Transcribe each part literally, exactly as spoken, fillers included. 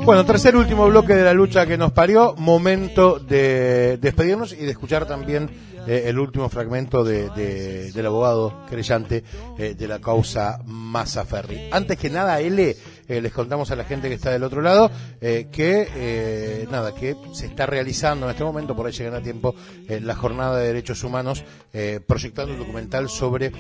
Bueno, tercer y último bloque de la lucha que nos parió, momento de despedirnos y de escuchar también eh, el último fragmento de, de, del abogado querellante eh, de la causa Mazzaferri. Antes que nada, L, eh, les contamos a la gente que está del otro lado eh, que eh, nada, que se está realizando en este momento, por ahí llegan a tiempo, eh, la jornada de derechos humanos, eh, proyectando un documental sobre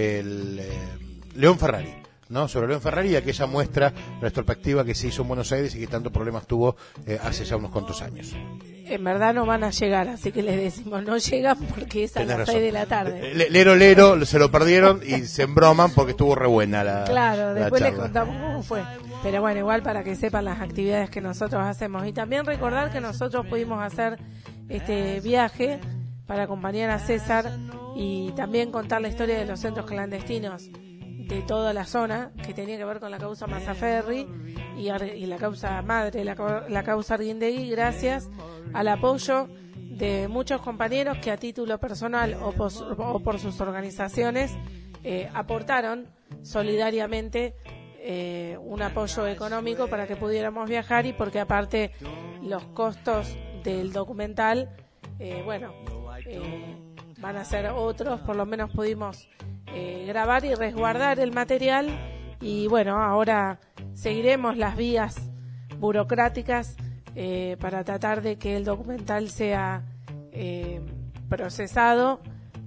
el eh, León Ferrari. ¿No? Sobre León Ferrari y aquella muestra retrospectiva que se hizo en Buenos Aires y que tantos problemas tuvo eh, hace ya unos cuantos años. En verdad no van a llegar, así que les decimos, no llegan porque es a las seis de la tarde. Lero, lero, se lo perdieron y se embroman porque estuvo re buena la Claro, la después les charla. contamos cómo fue. Pero bueno, igual para que sepan las actividades que nosotros hacemos. Y también recordar que nosotros pudimos hacer este viaje para acompañar a César y también contar la historia de los centros clandestinos de toda la zona, que tenía que ver con la causa Mazzaferri y, y la causa madre, la, la causa Arguindegui, gracias al apoyo de muchos compañeros que a título personal o, pos, o por sus organizaciones eh, aportaron solidariamente eh, un apoyo económico para que pudiéramos viajar y porque aparte los costos del documental eh, bueno eh, van a ser otros, por lo menos pudimos Eh, grabar y resguardar el material y bueno, ahora seguiremos las vías burocráticas eh, para tratar de que el documental sea eh, procesado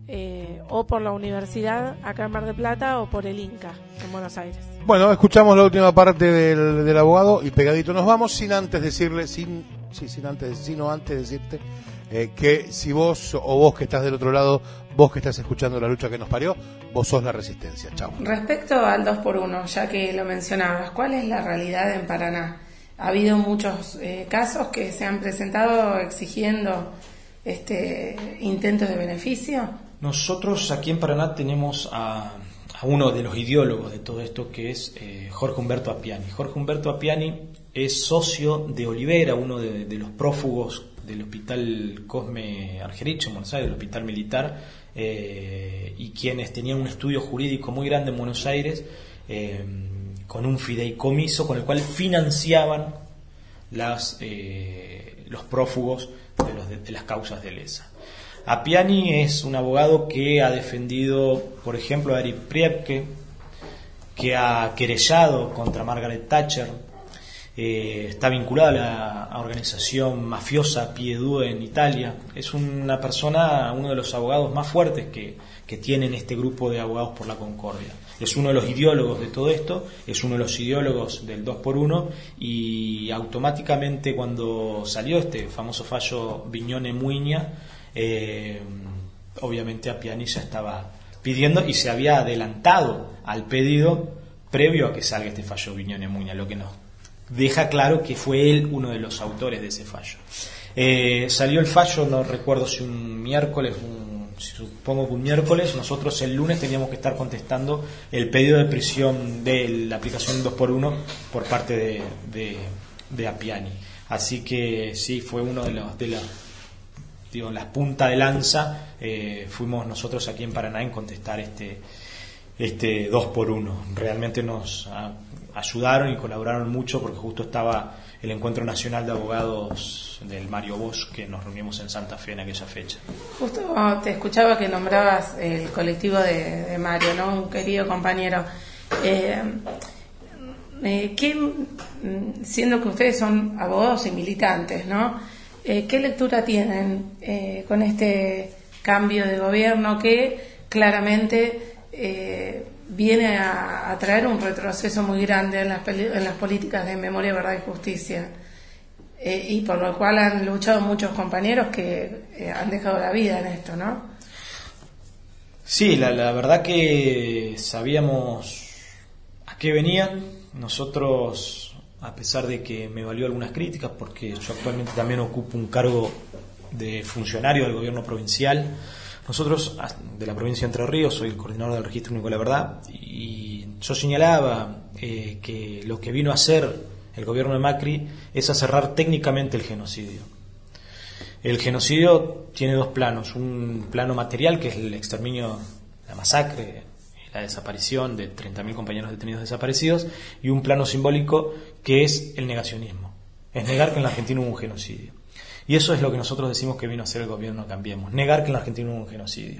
eh, o por la universidad acá en Mar del Plata o por el Inca en Buenos Aires. Bueno, escuchamos la última parte del, del abogado y pegadito nos vamos sin antes decirle, sin, sí, sin antes, sino antes decirte eh, que si vos o vos que estás del otro lado, vos que estás escuchando la lucha que nos parió, vos sos la resistencia. Chao. Respecto al dos por uno, ya que lo mencionabas, ¿cuál es la realidad en Paraná? Ha habido muchos eh, casos que se han presentado exigiendo este intentos de beneficio. Nosotros aquí en Paraná tenemos a, a uno de los ideólogos de todo esto, que es eh, Jorge Humberto Appiani. Jorge Humberto Appiani es socio de Olivera, uno de, de los prófugos del Hospital Cosme Argerich en Buenos Aires, del Hospital Militar, eh, y quienes tenían un estudio jurídico muy grande en Buenos Aires, eh, con un fideicomiso con el cual financiaban las, eh, los prófugos de, los, de, de las causas de lesa. Appiani es un abogado que ha defendido, por ejemplo, a Eric Priebke, que ha querellado contra Margaret Thatcher. Eh, está vinculada a la organización mafiosa Piedue en Italia. Es una persona, uno de los abogados más fuertes que, que tienen este grupo de abogados por la concordia. Es uno de los ideólogos de todo esto, es uno de los ideólogos del dos por uno y automáticamente cuando salió este famoso fallo Viñone Muiña, eh, obviamente Appiani ya estaba pidiendo y se había adelantado al pedido previo a que salga este fallo Viñone Muiña, lo que nos deja claro que fue él uno de los autores de ese fallo. Eh, salió el fallo, no recuerdo si un miércoles, un, supongo que un miércoles, nosotros el lunes teníamos que estar contestando el pedido de prisión de la aplicación dos por uno por parte de, de, de Appiani. Así que sí, fue uno de los, de los digo, las puntas de lanza, eh, fuimos nosotros aquí en Paraná en contestar este, este dos por uno. Realmente nos ha, ayudaron y colaboraron mucho porque justo estaba el Encuentro Nacional de Abogados del Mario Bosch, que nos reunimos en Santa Fe en aquella fecha. Justo te escuchaba que nombrabas el colectivo de, de Mario, ¿no? Un querido compañero. Eh, eh, ¿qué, siendo que ustedes son abogados y militantes, ¿no? Eh, ¿Qué lectura tienen eh, con este cambio de gobierno que claramente eh, viene a, a traer un retroceso muy grande en las, en las políticas de memoria, verdad y justicia, eh, y por lo cual han luchado muchos compañeros que eh, han dejado la vida en esto, ¿no? Sí, la, la verdad que sabíamos a qué venían. Nosotros, a pesar de que me valió algunas críticas, porque yo actualmente también ocupo un cargo de funcionario del gobierno provincial. Nosotros, de la provincia de Entre Ríos, soy el coordinador del Registro Único de la Verdad, y yo señalaba eh, que lo que vino a hacer el gobierno de Macri es a cerrar técnicamente el genocidio. El genocidio tiene dos planos, un plano material, que es el exterminio, la masacre, la desaparición de treinta mil compañeros detenidos desaparecidos, y un plano simbólico, que es el negacionismo. es negar que en la Argentina hubo un genocidio. Y eso es lo que nosotros decimos que vino a hacer el gobierno Cambiemos, negar que en la Argentina hubo un genocidio.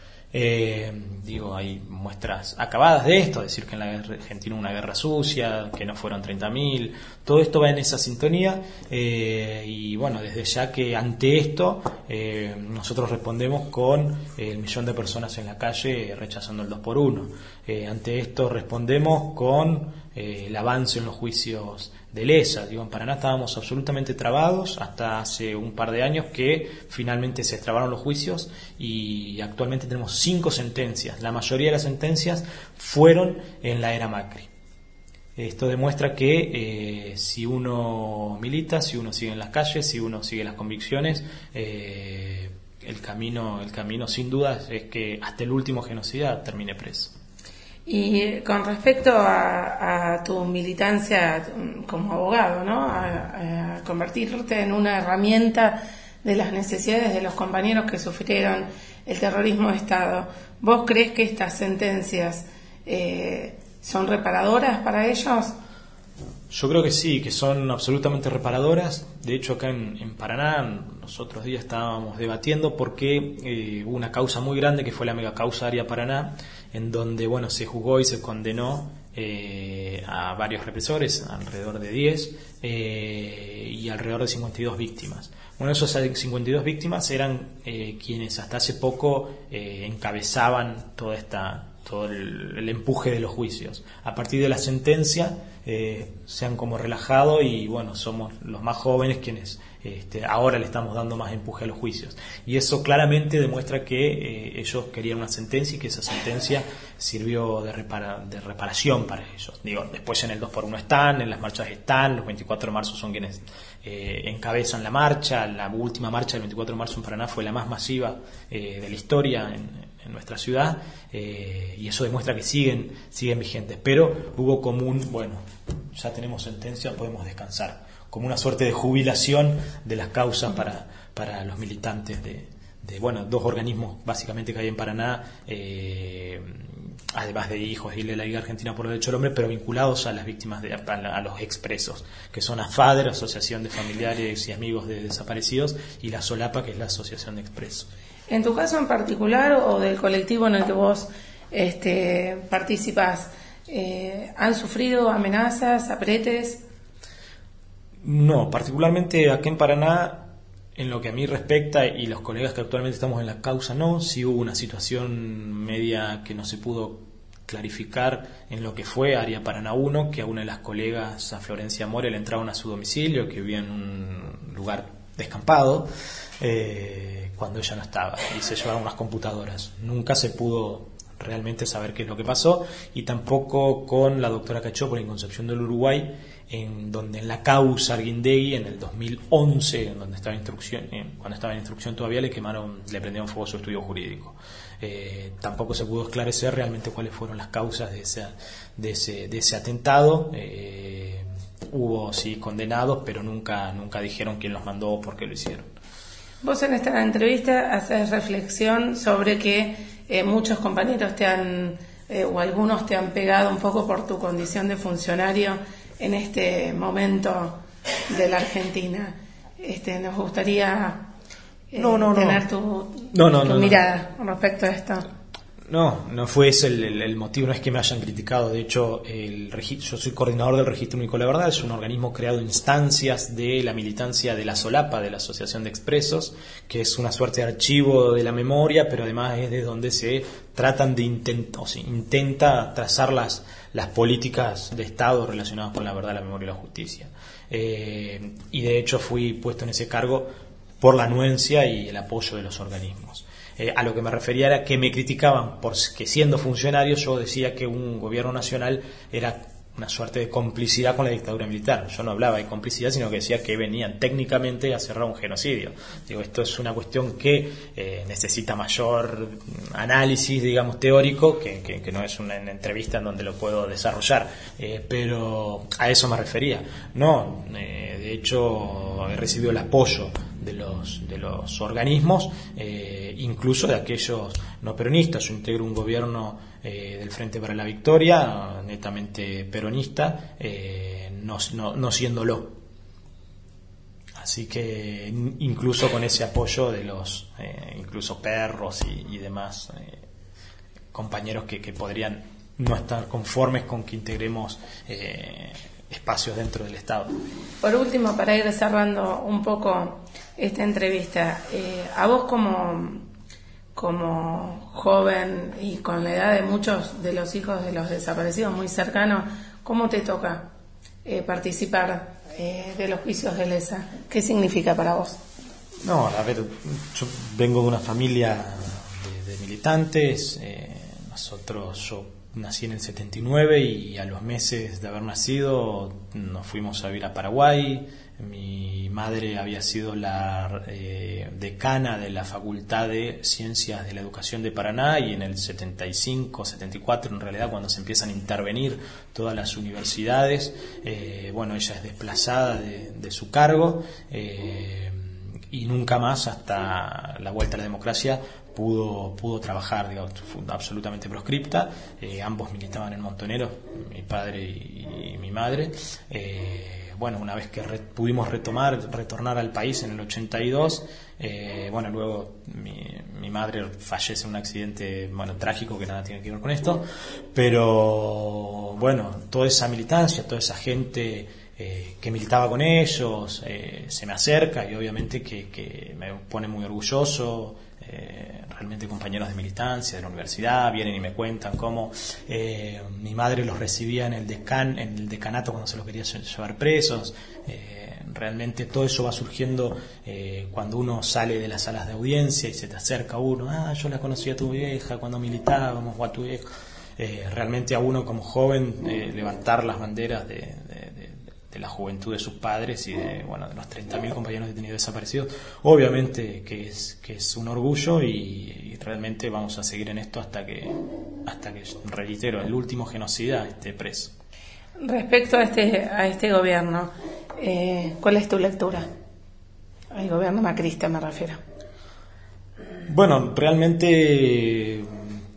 Eh, digo, hay muestras acabadas de esto, decir que en la Argentina hubo una guerra sucia, que no fueron treinta mil, todo esto va en esa sintonía, eh, y bueno, desde ya que ante esto eh, nosotros respondemos con el millón de personas en la calle rechazando el dos por uno. Eh, ante esto respondemos con eh, el avance en los juicios de lesa. Digo, en Paraná estábamos absolutamente trabados hasta hace un par de años que finalmente se extrabaron los juicios y actualmente tenemos cinco sentencias. La mayoría de las sentencias fueron en la era Macri. Esto demuestra que eh, si uno milita, si uno sigue en las calles, si uno sigue las convicciones, eh, el camino, el camino sin duda es que hasta el último genocida termine preso. Y con respecto a, a tu militancia como abogado, ¿no? A, a convertirte en una herramienta de las necesidades de los compañeros que sufrieron el terrorismo de Estado, ¿vos crees que estas sentencias eh, son reparadoras para ellos? Yo creo que sí, que son absolutamente reparadoras. De hecho, acá en, en Paraná, los otros días estábamos debatiendo porque eh, hubo una causa muy grande que fue la megacausa Aria Paraná, en donde bueno se juzgó y se condenó eh, a varios represores, alrededor de diez, eh, y alrededor de cincuenta y dos víctimas. Bueno, esas cincuenta y dos víctimas eran eh, quienes hasta hace poco eh, encabezaban toda esta, todo el, el empuje de los juicios. A partir de la sentencia eh, se han como relajado y bueno, somos los más jóvenes quienes este, ahora le estamos dando más empuje a los juicios. Y eso claramente demuestra que eh, ellos querían una sentencia y que esa sentencia sirvió de, repara, de reparación para ellos. Digo, después en el dos por uno están, en las marchas están, los veinticuatro de marzo son quienes eh, encabezan la marcha. La última marcha del veinticuatro de marzo en Paraná fue la más masiva eh, de la historia en, en nuestra ciudad, eh, y eso demuestra que siguen, siguen vigentes. Pero hubo como un, bueno, ya tenemos sentencia, podemos descansar, como una suerte de jubilación de las causas para, para los militantes de, de, bueno, dos organismos básicamente que hay en Paraná, eh, además de hijos y de la Liga Argentina por el Derecho del Hombre, pero vinculados a las víctimas, de, a, a los expresos, que son AFADER, Asociación de Familiares y Amigos de Desaparecidos, y la SOLAPA, que es la Asociación de Expresos. En tu caso en particular o del colectivo en el que vos este, participás, eh, ¿han sufrido amenazas, apretes? No, particularmente aquí en Paraná, en lo que a mí respecta y los colegas que actualmente estamos en la causa, no. Sí hubo una situación media que no se pudo clarificar en lo que fue Aria Paraná uno, que a una de las colegas, a Florencia More, le entraron a su domicilio, que vivía en un lugar descampado, eh, cuando ella no estaba, y se llevaron unas computadoras. Nunca se pudo realmente saber qué es lo que pasó, y tampoco con la doctora Cachopoli en Concepción del Uruguay, en donde en la causa Arguindegui en el dos mil once, en donde estaba en instrucción, eh, cuando estaba en instrucción todavía, le quemaron, le prendieron fuego a su estudio jurídico. Eh, tampoco se pudo esclarecer realmente cuáles fueron las causas de ese, de ese, de ese atentado. Eh, hubo sí condenados, pero nunca, nunca dijeron quién los mandó o por qué lo hicieron. Vos en esta entrevista haces reflexión sobre que eh, muchos compañeros te han, eh, o algunos te han pegado un poco por tu condición de funcionario en este momento de la Argentina. Este, nos gustaría eh, no, no, tener no. tu, no, no, tu no, mirada no. respecto a esto. No, no fue ese el, el, el motivo, no es que me hayan criticado. De hecho, el registro, yo soy coordinador del Registro Único de la Verdad, es un organismo creado en instancias de la militancia de la SOLAPA, de la Asociación de Expresos, que es una suerte de archivo de la memoria, pero además es de donde se tratan de intent, o se intenta trazar las, las políticas de Estado relacionadas con la verdad, la memoria y la justicia. Eh, y de hecho fui puesto en ese cargo por la anuencia y el apoyo de los organismos. Eh, a lo que me refería era que me criticaban porque siendo funcionario yo decía que un gobierno nacional era una suerte de complicidad con la dictadura militar. Yo no hablaba de complicidad, sino que decía que venían técnicamente a cerrar un genocidio. Digo, esto es una cuestión que eh, necesita mayor análisis, digamos, teórico, que, que, que no es una, una entrevista en donde lo puedo desarrollar. Eh, pero a eso me refería. No, eh, de hecho, he recibido el apoyo de los de los organismos, eh, incluso de aquellos no peronistas. Yo integro un gobierno eh, del Frente para la Victoria, netamente peronista, eh, no, no, no siéndolo. así que incluso con ese apoyo de los eh, incluso perros y, y demás eh, compañeros que, que podrían no estar conformes con que integremos eh, espacios dentro del Estado. Por último, para ir cerrando un poco esta entrevista, eh, a vos como, como joven y con la edad de muchos de los hijos de los desaparecidos muy cercanos, ¿cómo te toca eh, participar eh, de los juicios de lesa? ¿Qué significa para vos? No, a ver, yo vengo de una familia de, de militantes, eh, nosotros, yo nací en el setenta y nueve y a los meses de haber nacido nos fuimos a vivir a Paraguay. Mi madre había sido la eh, decana de la Facultad de Ciencias de la Educación de Paraná, y en el setenta y cinco, setenta y cuatro, en realidad, cuando se empiezan a intervenir todas las universidades, eh, bueno, ella es desplazada de, de su cargo eh, y nunca más, hasta la vuelta a la democracia, pudo pudo trabajar, digamos, fue absolutamente proscripta. Eh, ambos militaban en Montoneros, mi padre y, y mi madre. Eh, bueno, una vez que re, pudimos retomar, retornar al país en el ochenta y dos, eh, bueno, luego mi, mi madre fallece en un accidente, bueno, trágico, que nada tiene que ver con esto, pero bueno, toda esa militancia, toda esa gente eh, que militaba con ellos, eh, se me acerca, y obviamente que, que me pone muy orgulloso. Eh, realmente compañeros de militancia de la universidad vienen y me cuentan cómo eh, mi madre los recibía en el decan, en el decanato cuando se los quería llevar presos. Eh, realmente todo eso va surgiendo eh, cuando uno sale de las salas de audiencia y se te acerca uno, ah, yo la conocí a tu vieja cuando militábamos, o a tu viejo. Eh, realmente a uno como joven eh, levantar las banderas de, de, de de la juventud de sus padres y de, bueno, de los treinta mil compañeros detenidos desaparecidos, obviamente que es que es un orgullo, y, y realmente vamos a seguir en esto hasta que, hasta que reitero, el último genocida esté preso. Respecto a este a este gobierno, eh, ¿cuál es tu lectura? Al gobierno macrista me refiero. Bueno, realmente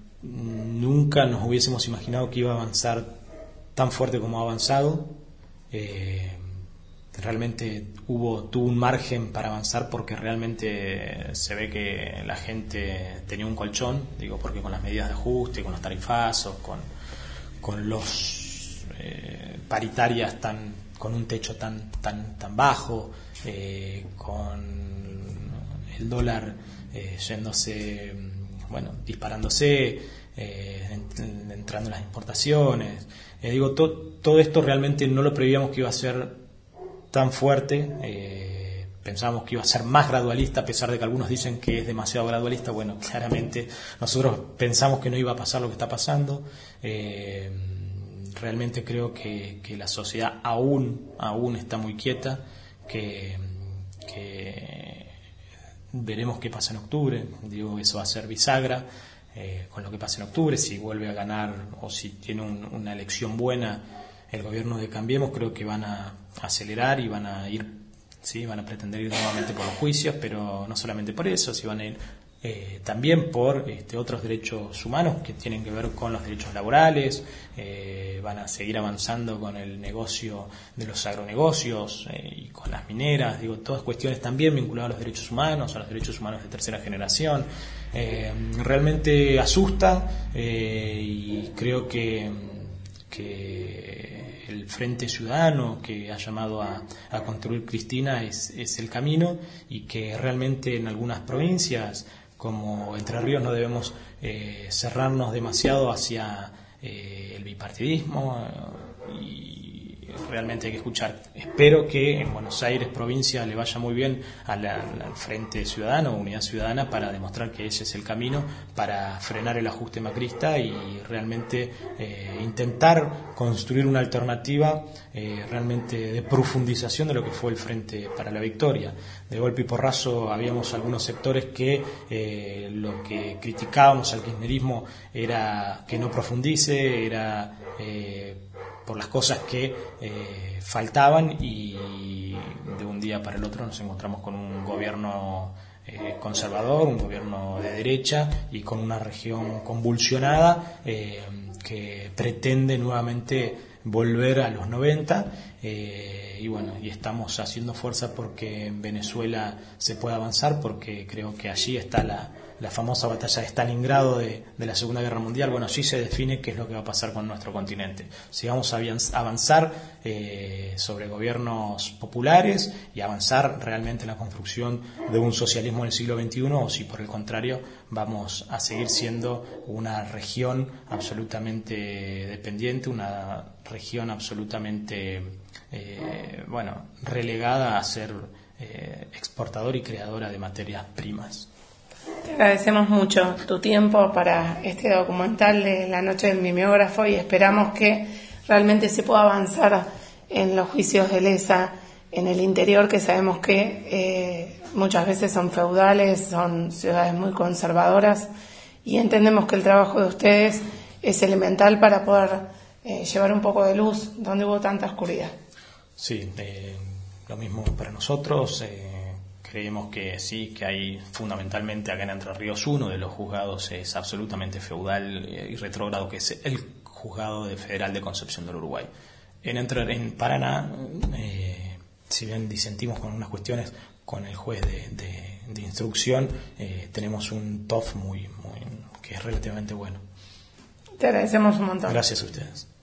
nunca nos hubiésemos imaginado que iba a avanzar tan fuerte como ha avanzado. Eh, realmente hubo tuvo un margen para avanzar, porque realmente se ve que la gente tenía un colchón, digo, porque con las medidas de ajuste, con los tarifazos, con, con los eh, paritarias tan con un techo tan tan tan bajo, eh, con el dólar eh, yéndose, bueno, disparándose, eh, entrando en las importaciones. Eh, digo, to, todo esto realmente no lo prevíamos que iba a ser tan fuerte. Eh, pensábamos que iba a ser más gradualista, a pesar de que algunos dicen que es demasiado gradualista. Bueno, claramente nosotros pensamos que no iba a pasar lo que está pasando. Eh, realmente creo que, que la sociedad aún, aún está muy quieta, que, que veremos qué pasa en octubre. Digo, eso va a ser bisagra. Eh, con lo que pasa en octubre, si vuelve a ganar o si tiene un, una elección buena el gobierno de Cambiemos, creo que van a acelerar y van a ir, sí, van a pretender ir nuevamente por los juicios, pero no solamente por eso, si van a ir eh, también por este, otros derechos humanos que tienen que ver con los derechos laborales. Eh, van a seguir avanzando con el negocio de los agronegocios eh, y con las mineras, digo, todas cuestiones también vinculadas a los derechos humanos, a los derechos humanos de tercera generación. Eh, realmente asusta, eh, y creo que, que el Frente Ciudadano que ha llamado a, a construir Cristina es, es el camino, y que realmente en algunas provincias como Entre Ríos no debemos eh, cerrarnos demasiado hacia eh, el bipartidismo, eh, y realmente hay que escuchar. Espero que en Buenos Aires provincia le vaya muy bien al, al Frente Ciudadano, Unidad Ciudadana, para demostrar que ese es el camino para frenar el ajuste macrista y realmente eh, intentar construir una alternativa eh, realmente de profundización de lo que fue el Frente para la Victoria. De golpe y porrazo habíamos algunos sectores que eh, lo que criticábamos al kirchnerismo era que no profundice, era eh, por las cosas que eh, faltaban, y de un día para el otro nos encontramos con un gobierno eh, conservador, un gobierno de derecha y con una región convulsionada eh, que pretende nuevamente volver a los noventa, eh, y bueno, y estamos haciendo fuerza porque en Venezuela se pueda avanzar, porque creo que allí está la, la famosa batalla de Stalingrado de, de la Segunda Guerra Mundial. Bueno, sí se define qué es lo que va a pasar con nuestro continente. Si vamos a avanzar eh, sobre gobiernos populares y avanzar realmente en la construcción de un socialismo del siglo veintiuno, o si por el contrario vamos a seguir siendo una región absolutamente dependiente, una región absolutamente eh, bueno, relegada a ser eh, exportadora y creadora de materias primas. Te agradecemos mucho tu tiempo para este documental de La Noche del Mimeógrafo y esperamos que realmente se pueda avanzar en los juicios de lesa en el interior, que sabemos que eh, muchas veces son feudales, son ciudades muy conservadoras, y entendemos que el trabajo de ustedes es elemental para poder eh, llevar un poco de luz donde hubo tanta oscuridad. Sí, eh, lo mismo para nosotros. Eh, creemos que sí, que hay fundamentalmente acá en Entre Ríos uno de los juzgados es absolutamente feudal y retrógrado, que es el juzgado de Federal de Concepción del Uruguay. En, Entre, en Paraná, eh, si bien disentimos con unas cuestiones con el juez de, de, de instrucción, eh, tenemos un T O F muy, muy, que es relativamente bueno. Te agradecemos un montón. Gracias a ustedes.